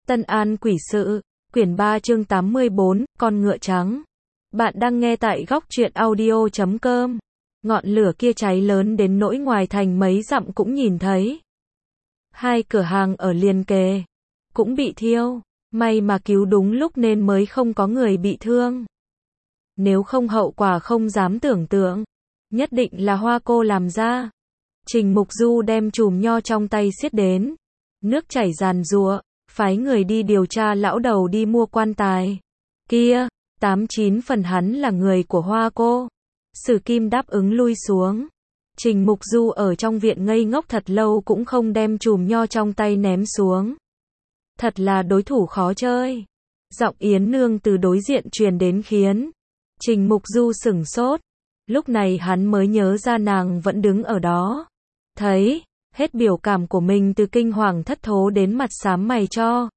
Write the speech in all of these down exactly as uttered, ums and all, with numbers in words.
Tân An Quỷ Sự, quyển ba chương tám mươi bốn, con ngựa trắng. Bạn đang nghe tại góc truyện audio chấm com. Ngọn lửa kia cháy lớn đến nỗi ngoài thành mấy dặm cũng nhìn thấy. Hai cửa hàng ở liền kề cũng bị thiêu, may mà cứu đúng lúc nên mới không có người bị thương. Nếu không hậu quả không dám tưởng tượng, nhất định là Hoa cô làm ra. Trình Mục Du đem chùm nho trong tay xiết đến, nước chảy giàn giụa, phái người đi điều tra lão đầu đi mua quan tài. Kia, tám chín phần hắn là người của Hoa cô. Sử Kim đáp ứng lui xuống. Trình Mục Du ở trong viện ngây ngốc thật lâu cũng không đem chùm nho trong tay ném xuống. Thật là đối thủ khó chơi. Giọng Yến Nương từ đối diện truyền đến khiến Trình Mục Du sửng sốt. Lúc này hắn mới nhớ ra nàng vẫn đứng ở đó. Thấy hết biểu cảm của mình từ kinh hoàng thất thố đến mặt xám mày cho.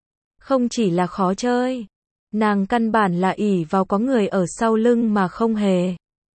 Không chỉ là khó chơi, nàng căn bản là ỷ vào có người ở sau lưng mà không hề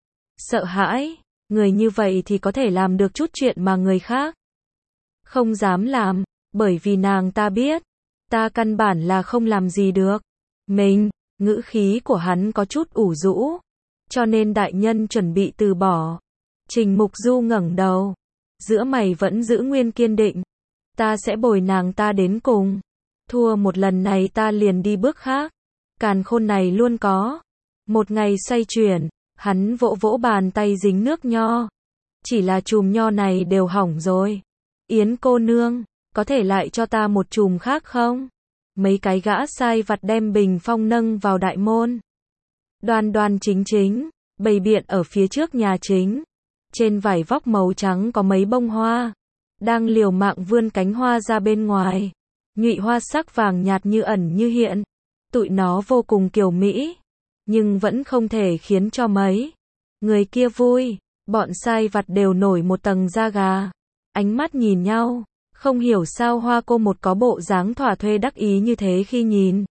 sợ hãi. Người như vậy thì có thể làm được chút chuyện mà người khác không dám làm, bởi vì nàng ta biết, ta căn bản là không làm gì được. Mình, ngữ khí của hắn có chút ủ rũ, cho nên đại nhân chuẩn bị từ bỏ. Trình Mục Du ngẩng đầu, giữa mày vẫn giữ nguyên kiên định. Ta sẽ bồi nàng ta đến cùng. Thua một lần này ta liền đi bước khác. Càn khôn này luôn có. Một ngày xoay chuyển, hắn vỗ vỗ bàn tay dính nước nho. Chỉ là chùm nho này đều hỏng rồi. Yến cô nương, có thể lại cho ta một chùm khác không? Mấy cái gã sai vặt đem bình phong nâng vào đại môn. Đoan đoan chính chính, bày biện ở phía trước nhà chính. Trên vải vóc màu trắng có mấy bông hoa, đang liều mạng vươn cánh hoa ra bên ngoài. Nhụy hoa sắc vàng nhạt như ẩn như hiện. Tụi nó vô cùng kiều mỹ, nhưng vẫn không thể khiến cho mấy người kia vui. Bọn sai vặt đều nổi một tầng da gà. Ánh mắt nhìn nhau, không hiểu sao Hoa cô một có bộ dáng thỏa thuê đắc ý như thế khi nhìn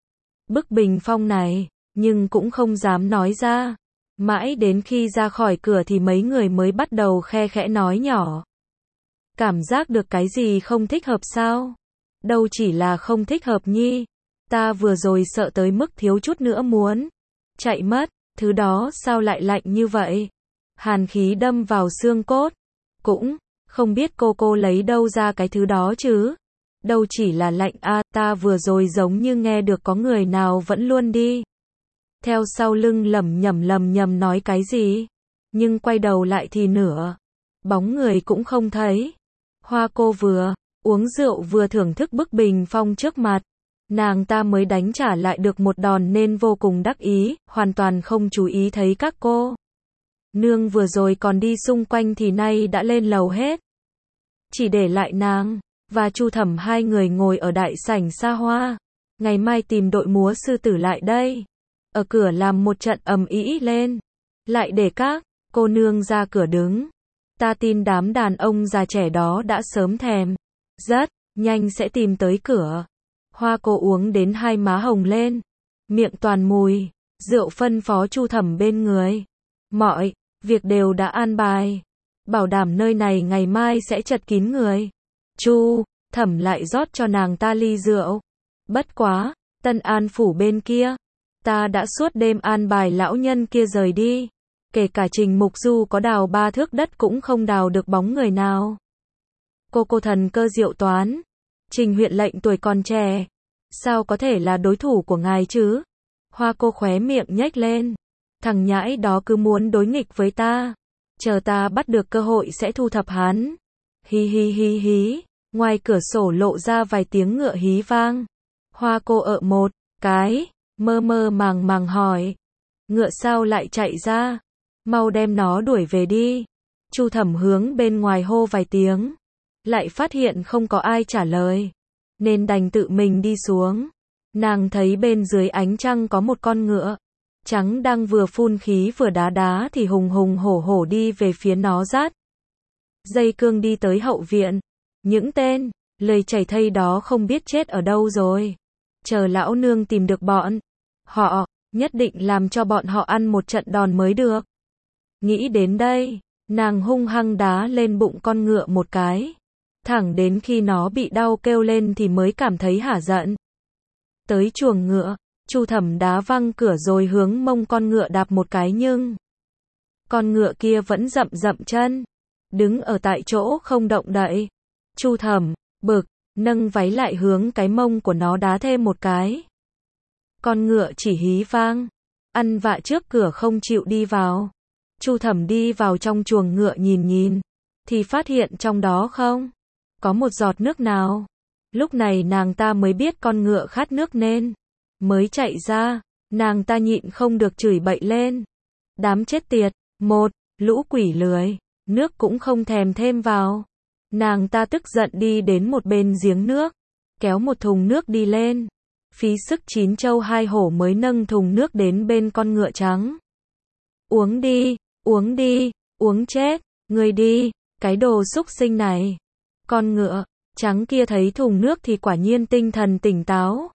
bức bình phong này, nhưng cũng không dám nói ra. Mãi đến khi ra khỏi cửa thì mấy người mới bắt đầu khe khẽ nói nhỏ. Cảm giác được cái gì không thích hợp sao? Đâu chỉ là không thích hợp nhi. Ta vừa rồi sợ tới mức thiếu chút nữa muốn chạy mất. Thứ đó sao lại lạnh như vậy? Hàn khí đâm vào xương cốt. Cũng không biết cô cô lấy đâu ra cái thứ đó chứ. Đâu chỉ là lạnh a, à, ta vừa rồi giống như nghe được có người nào vẫn luôn đi theo sau lưng lẩm nhẩm lầm nhầm nói cái gì, nhưng quay đầu lại thì nửa bóng người cũng không thấy. Hoa cô vừa uống rượu vừa thưởng thức bức bình phong trước mặt, nàng ta mới đánh trả lại được một đòn nên vô cùng đắc ý, hoàn toàn không chú ý thấy các cô nương vừa rồi còn đi xung quanh thì nay đã lên lầu hết. Chỉ để lại nàng và Chu Thẩm hai người ngồi ở đại sảnh xa hoa. Ngày mai tìm đội múa sư tử lại đây. Ở cửa làm một trận ầm ĩ lên. Lại để các cô nương ra cửa đứng. Ta tin đám đàn ông già trẻ đó đã sớm thèm. Rất nhanh sẽ tìm tới cửa. Hoa cô uống đến hai má hồng lên. Miệng toàn mùi rượu, phân phó Chu Thẩm bên người. Mọi việc đều đã an bài. Bảo đảm nơi này ngày mai sẽ chật kín người. Chu Thẩm lại rót cho nàng ta ly rượu. Bất quá, Tân An phủ bên kia, ta đã suốt đêm an bài lão nhân kia rời đi. Kể cả Trình Mục Du có đào ba thước đất cũng không đào được bóng người nào. Cô cô thần cơ diệu toán. Trình huyện lệnh tuổi còn trẻ, sao có thể là đối thủ của ngài chứ? Hoa cô khóe miệng nhếch lên. Thằng nhãi đó cứ muốn đối nghịch với ta. Chờ ta bắt được cơ hội sẽ thu thập hắn. Hi hi hi hí. Ngoài cửa sổ lộ ra vài tiếng ngựa hí vang. Hoa cô ợ một cái, mơ mơ màng màng hỏi. Ngựa sao lại chạy ra? Mau đem nó đuổi về đi. Chu Thẩm hướng bên ngoài hô vài tiếng. Lại phát hiện không có ai trả lời. Nên đành tự mình đi xuống. Nàng thấy bên dưới ánh trăng có một con ngựa trắng đang vừa phun khí vừa đá đá thì hùng hùng hổ hổ đi về phía nó dắt dây cương đi tới hậu viện. Những tên lười chảy thây đó không biết chết ở đâu rồi. Chờ lão nương tìm được bọn họ, nhất định làm cho bọn họ ăn một trận đòn mới được. Nghĩ đến đây, nàng hung hăng đá lên bụng con ngựa một cái. thẳng đến khi nó bị đau kêu lên thì mới cảm thấy hả giận. Tới chuồng ngựa, Chu Thẩm đá văng cửa rồi hướng mông con ngựa đạp một cái nhưng con ngựa kia vẫn dậm dậm chân, đứng ở tại chỗ không động đậy. Chu Thẩm bực, nâng váy lại hướng cái mông của nó đá thêm một cái. Con ngựa chỉ hí vang, ăn vạ trước cửa không chịu đi vào. Chu Thẩm đi vào trong chuồng ngựa nhìn nhìn, thì phát hiện trong đó không có một giọt nước nào. Lúc này nàng ta mới biết con ngựa khát nước nên mới chạy ra, nàng ta nhịn không được chửi bậy lên. Đám chết tiệt, một, lũ quỷ lười, nước cũng không thèm thêm vào. Nàng ta tức giận đi đến một bên giếng nước, kéo một thùng nước đi lên. Phí sức chín châu hai hổ mới nâng thùng nước đến bên con ngựa trắng. Uống đi, uống đi, uống chết, ngươi đi, cái đồ xúc sinh này. Con ngựa trắng kia thấy thùng nước thì quả nhiên tinh thần tỉnh táo.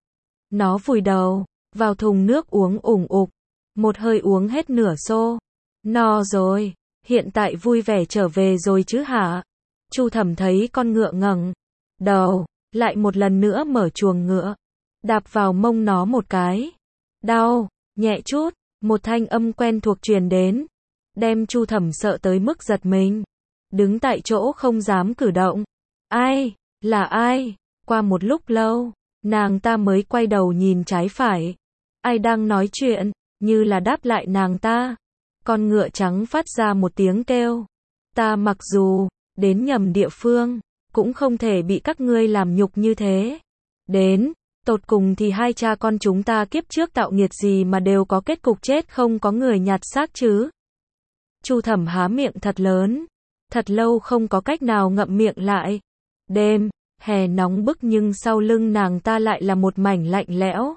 Nó vùi đầu vào thùng nước uống ủng ục, một hơi uống hết nửa xô. No rồi, hiện tại vui vẻ trở về rồi chứ hả? Chu Thẩm thấy con ngựa ngẩng đầu, lại một lần nữa mở chuồng ngựa, đạp vào mông nó một cái. Đau, nhẹ chút, một thanh âm quen thuộc truyền đến, đem Chu Thẩm sợ tới mức giật mình, đứng tại chỗ không dám cử động. Ai? Là ai? Qua một lúc lâu, nàng ta mới quay đầu nhìn trái phải. Ai đang nói chuyện? Như là đáp lại nàng ta. Con ngựa trắng phát ra một tiếng kêu. Ta mặc dù đến nhầm địa phương, cũng không thể bị các ngươi làm nhục như thế. Đến, tột cùng thì hai cha con chúng ta kiếp trước tạo nghiệt gì mà đều có kết cục chết không có người nhặt xác chứ? Chu Thẩm há miệng thật lớn, thật lâu không có cách nào ngậm miệng lại. Đêm, hè nóng bức nhưng sau lưng nàng ta lại là một mảnh lạnh lẽo.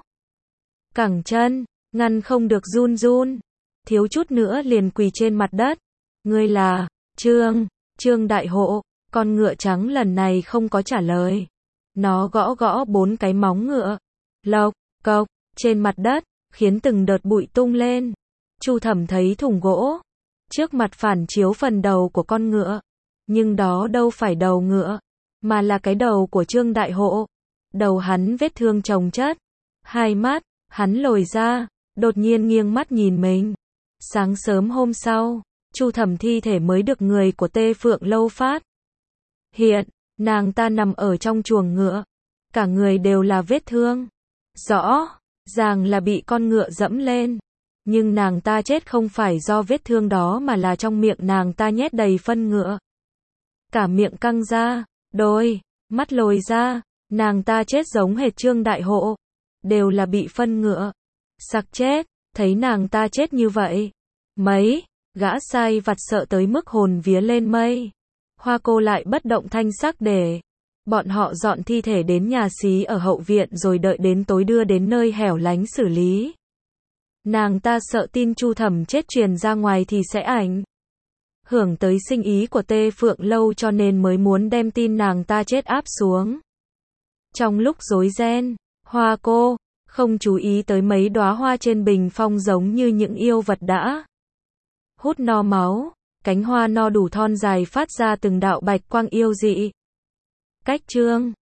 Cẳng chân, ngăn không được run run, thiếu chút nữa liền quỳ trên mặt đất. Ngươi là Trương, Trương Đại Hộ. Con ngựa trắng lần này không có trả lời. Nó gõ gõ bốn cái móng ngựa, lộc cộc trên mặt đất, khiến từng đợt bụi tung lên. Chu Thẩm thấy thùng gỗ trước mặt phản chiếu phần đầu của con ngựa, nhưng đó đâu phải đầu ngựa, mà là cái đầu của Trương Đại Hộ. Đầu hắn vết thương chồng chất, hai mắt hắn lồi ra, đột nhiên nghiêng mắt nhìn mình. Sáng sớm hôm sau, Chu Thẩm thi thể mới được người của Tê Phượng Lâu phát hiện. Nàng ta nằm ở trong chuồng ngựa, cả người đều là vết thương, rõ ràng là bị con ngựa dẫm lên. Nhưng nàng ta chết không phải do vết thương đó mà là trong miệng nàng ta nhét đầy phân ngựa. Cả miệng căng ra, đôi mắt lồi ra, nàng ta chết giống hệt Trương Đại Hộ, đều là bị phân ngựa sặc chết. Thấy nàng ta chết như vậy, mấy gã sai vặt sợ tới mức hồn vía lên mây. Hoa Cô lại bất động thanh sắc để bọn họ dọn thi thể đến nhà xí ở hậu viện rồi đợi đến tối đưa đến nơi hẻo lánh xử lý. Nàng ta sợ tin Chu Thẩm chết truyền ra ngoài thì sẽ ảnh hưởng tới sinh ý của Tê Phượng Lâu cho nên mới muốn đem tin nàng ta chết áp xuống. Trong lúc rối ren, Hoa Cô không chú ý tới mấy đóa hoa trên bình phong giống như những yêu vật đã hút no máu. Cánh hoa no đủ thon dài phát ra từng đạo bạch quang yêu dị. Cách Trương